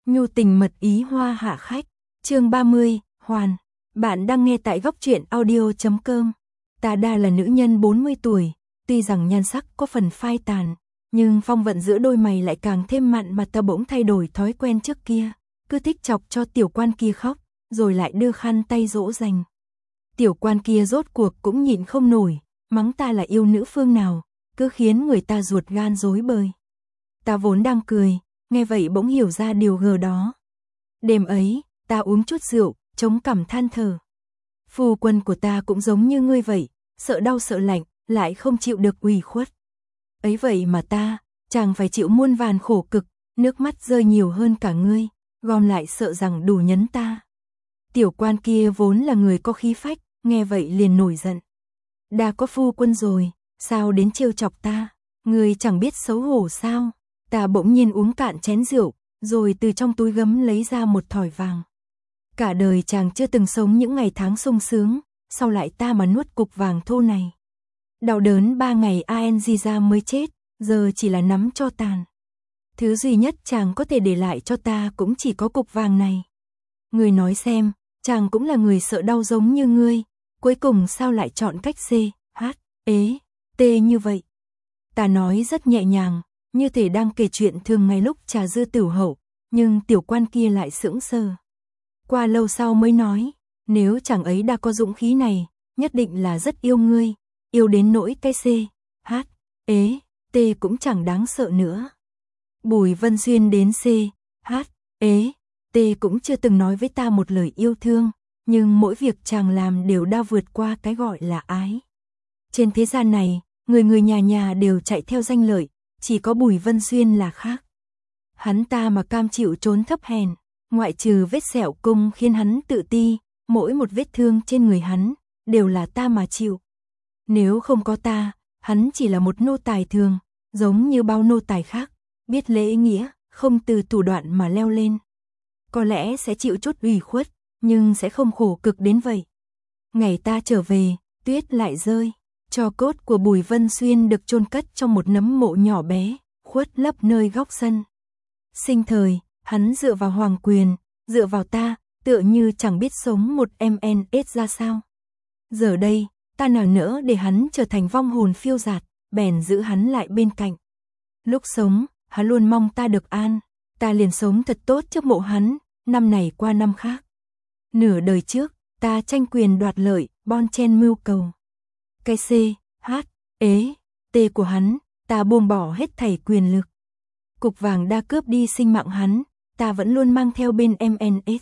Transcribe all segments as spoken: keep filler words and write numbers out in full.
Nhu tình mật ý hoa hạ khách, chương ba mươi, Hoàn. Bạn đang nghe tại góc truyện audio chấm com. Ta Đa là nữ nhân bốn mươi tuổi, tuy rằng nhan sắc có phần phai tàn, nhưng phong vận giữa đôi mày lại càng thêm mặn mà ta bỗng thay đổi thói quen trước kia, cứ thích chọc cho tiểu quan kia khóc, rồi lại đưa khăn tay dỗ dành. Tiểu quan kia rốt cuộc cũng nhịn không nổi, mắng ta là yêu nữ phương nào, cứ khiến người ta ruột gan rối bời. Ta vốn đang cười, nghe vậy bỗng hiểu ra điều gờ đó. Đêm ấy, ta uống chút rượu, chống cằm than thở. Phu quân của ta cũng giống như ngươi vậy, sợ đau sợ lạnh, lại không chịu được ủy khuất. Ấy vậy mà ta, chàng phải chịu muôn vàn khổ cực, nước mắt rơi nhiều hơn cả ngươi, gom lại sợ rằng đủ nhấn ta. Tiểu quan kia vốn là người có khí phách, nghe vậy liền nổi giận. Đã có phu quân rồi, sao đến trêu chọc ta, ngươi chẳng biết xấu hổ sao? Ta bỗng nhiên uống cạn chén rượu, rồi từ trong túi gấm lấy ra một thỏi vàng. Cả đời chàng chưa từng sống những ngày tháng sung sướng, sau lại ta mà nuốt cục vàng thô này. Đau đớn ba ngày anh ra mới chết, giờ chỉ là nắm cho tàn. Thứ duy nhất chàng có thể để lại cho ta cũng chỉ có cục vàng này. Ngươi nói xem, chàng cũng là người sợ đau giống như ngươi, cuối cùng sao lại chọn cách C, H, ế, T như vậy? Ta nói rất nhẹ nhàng, như thể đang kể chuyện thường ngày lúc trà dư tửu hậu, nhưng tiểu quan kia lại sững sờ. Qua lâu sau mới nói, nếu chàng ấy đã có dũng khí này, nhất định là rất yêu ngươi, yêu đến nỗi cái C, H, ế, T cũng chẳng đáng sợ nữa. Bùi Vân Xuyên đến C, H, ế, T cũng chưa từng nói với ta một lời yêu thương, nhưng mỗi việc chàng làm đều đã vượt qua cái gọi là ái. Trên thế gian này, người người nhà nhà đều chạy theo danh lợi, chỉ có Bùi Vân Xuyên là khác. Hắn ta mà cam chịu trốn thấp hèn, ngoại trừ vết sẹo cung khiến hắn tự ti, mỗi một vết thương trên người hắn, đều là ta mà chịu. Nếu không có ta, hắn chỉ là một nô tài thường, giống như bao nô tài khác, biết lễ nghĩa, không từ thủ đoạn mà leo lên. Có lẽ sẽ chịu chút ủy khuất, nhưng sẽ không khổ cực đến vậy. Ngày ta trở về, tuyết lại rơi, tro cốt của Bùi Vân Xuyên được chôn cất trong một nấm mộ nhỏ bé, khuất lấp nơi góc sân. Sinh thời, hắn dựa vào hoàng quyền, dựa vào ta, tựa như chẳng biết sống một em en ét ra sao. Giờ đây, ta nào nỡ để hắn trở thành vong hồn phiêu dạt, bèn giữ hắn lại bên cạnh. Lúc sống, hắn luôn mong ta được an, ta liền sống thật tốt trước mộ hắn, năm này qua năm khác. Nửa đời trước, ta tranh quyền đoạt lợi, bon chen mưu cầu. Cái C, H, ế, T của hắn, ta buông bỏ hết thảy quyền lực. Cục vàng đã cướp đi sinh mạng hắn, ta vẫn luôn mang theo bên em en ét.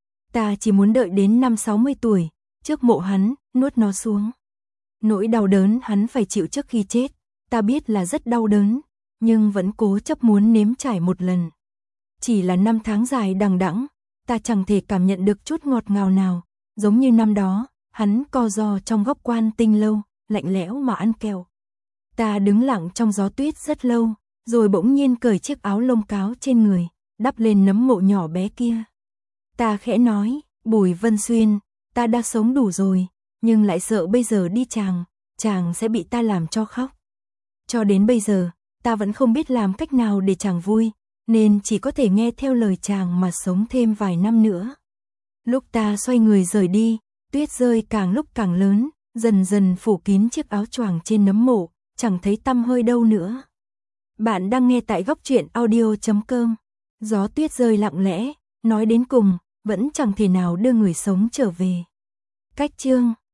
Ta chỉ muốn đợi đến năm sáu mươi tuổi, trước mộ hắn, nuốt nó xuống. Nỗi đau đớn hắn phải chịu trước khi chết, ta biết là rất đau đớn, nhưng vẫn cố chấp muốn nếm trải một lần. Chỉ là năm tháng dài đằng đẵng, ta chẳng thể cảm nhận được chút ngọt ngào nào, giống như năm đó, hắn co ro trong góc quan tinh lâu, lạnh lẽo mà ăn kẹo. Ta đứng lặng trong gió tuyết rất lâu, rồi bỗng nhiên cởi chiếc áo lông cáo trên người, đắp lên nấm mộ nhỏ bé kia. Ta khẽ nói, Bùi Vân Xuyên, ta đã sống đủ rồi, nhưng lại sợ bây giờ đi chàng, chàng sẽ bị ta làm cho khóc. Cho đến bây giờ, ta vẫn không biết làm cách nào để chàng vui, nên chỉ có thể nghe theo lời chàng mà sống thêm vài năm nữa. Lúc ta xoay người rời đi, tuyết rơi càng lúc càng lớn, dần dần phủ kín chiếc áo choàng trên nấm mộ, chẳng thấy tăm hơi đâu nữa. Bạn đang nghe tại góc truyện audio chấm com. Gió tuyết rơi lặng lẽ, nói đến cùng, vẫn chẳng thể nào đưa người sống trở về. Cách chương